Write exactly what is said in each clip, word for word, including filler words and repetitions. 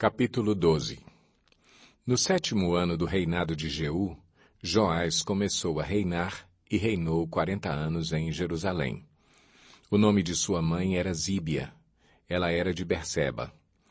Capítulo doze. No sétimo ano do reinado de Jeú, Joás começou a reinar e reinou quarenta anos em Jerusalém. O nome de sua mãe era Zíbia. Ela era de Berseba.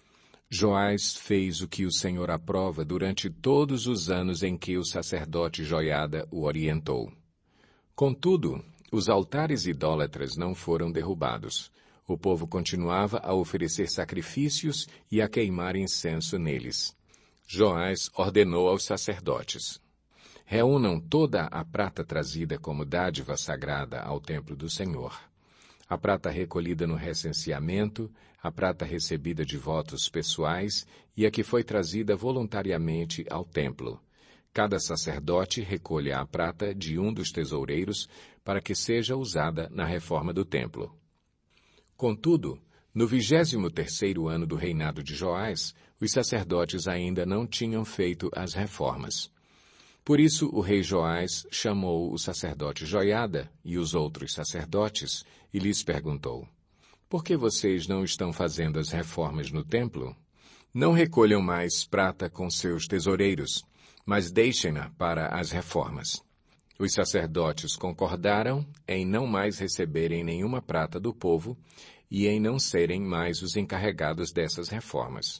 Joás fez o que o Senhor aprova durante todos os anos em que o sacerdote Joiada o orientou. Contudo, os altares idólatras não foram derrubados. O povo continuava a oferecer sacrifícios e a queimar incenso neles. Joás ordenou aos sacerdotes: reúnam toda a prata trazida como dádiva sagrada ao templo do Senhor. A prata recolhida no recenseamento, a prata recebida de votos pessoais e a que foi trazida voluntariamente ao templo. Cada sacerdote recolha a prata de um dos tesoureiros para que seja usada na reforma do templo. Contudo, no vigésimo terceiro ano do reinado de Joás, os sacerdotes ainda não tinham feito as reformas. Por isso o rei Joás chamou o sacerdote Joiada e os outros sacerdotes e lhes perguntou: por que vocês não estão fazendo as reformas no templo? Não recolham mais prata com seus tesoureiros, mas deixem-na para as reformas. Os sacerdotes concordaram em não mais receberem nenhuma prata do povo e em não serem mais os encarregados dessas reformas.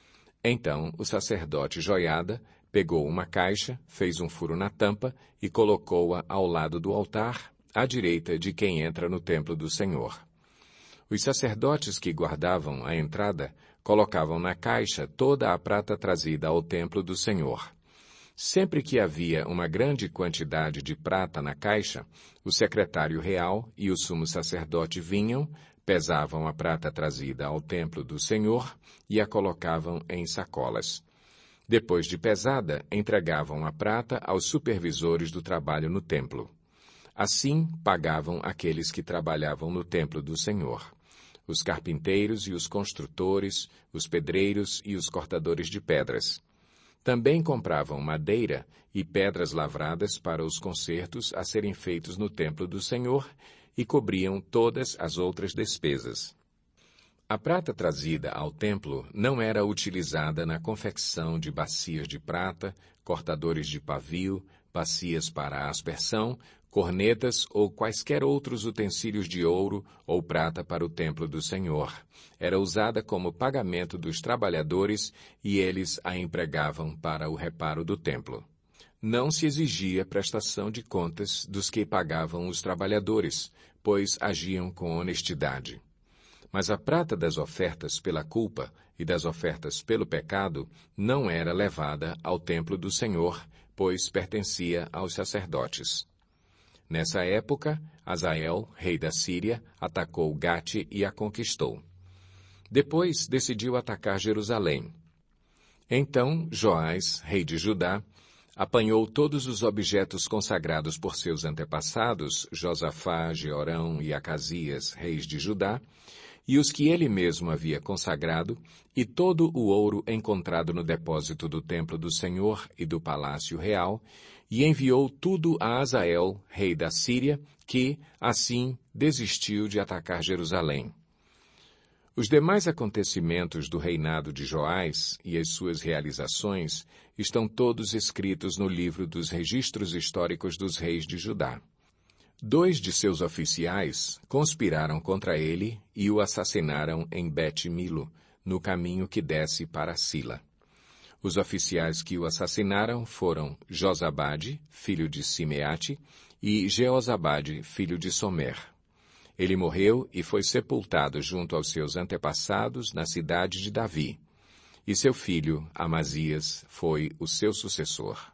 Então o sacerdote Joiada pegou uma caixa, fez um furo na tampa e colocou-a ao lado do altar, à direita de quem entra no templo do Senhor. Os sacerdotes que guardavam a entrada colocavam na caixa toda a prata trazida ao templo do Senhor. Sempre que havia uma grande quantidade de prata na caixa, o secretário real e o sumo sacerdote vinham, pesavam a prata trazida ao templo do Senhor e a colocavam em sacolas. Depois de pesada, entregavam a prata aos supervisores do trabalho no templo. Assim, pagavam aqueles que trabalhavam no templo do Senhor: os carpinteiros e os construtores, os pedreiros e os cortadores de pedras. Também compravam madeira e pedras lavradas para os concertos a serem feitos no templo do Senhor e cobriam todas as outras despesas. A prata trazida ao templo não era utilizada na confecção de bacias de prata, cortadores de pavio, bacias para aspersão, cornetas ou quaisquer outros utensílios de ouro ou prata para o templo do Senhor. Era usada como pagamento dos trabalhadores e eles a empregavam para o reparo do templo. Não se exigia prestação de contas dos que pagavam os trabalhadores, pois agiam com honestidade. Mas a prata das ofertas pela culpa e das ofertas pelo pecado não era levada ao templo do Senhor, pois pertencia aos sacerdotes. Nessa época, Hazael, rei da Síria, atacou Gate e a conquistou. Depois decidiu atacar Jerusalém. Então Joás, rei de Judá, apanhou todos os objetos consagrados por seus antepassados, Josafá, Jeorão e Acasias, reis de Judá, e os que ele mesmo havia consagrado, e todo o ouro encontrado no depósito do templo do Senhor e do palácio real, e enviou tudo a Hazael, rei da Síria, que, assim, desistiu de atacar Jerusalém. Os demais acontecimentos do reinado de Joás e as suas realizações estão todos escritos no livro dos registros históricos dos reis de Judá. Dois de seus oficiais conspiraram contra ele e o assassinaram em Bet-Milo, no caminho que desce para Sila. Os oficiais que o assassinaram foram Josabade, filho de Simeate, e Jeozabade, filho de Somer. Ele morreu e foi sepultado junto aos seus antepassados na cidade de Davi. E seu filho, Amazias, foi o seu sucessor.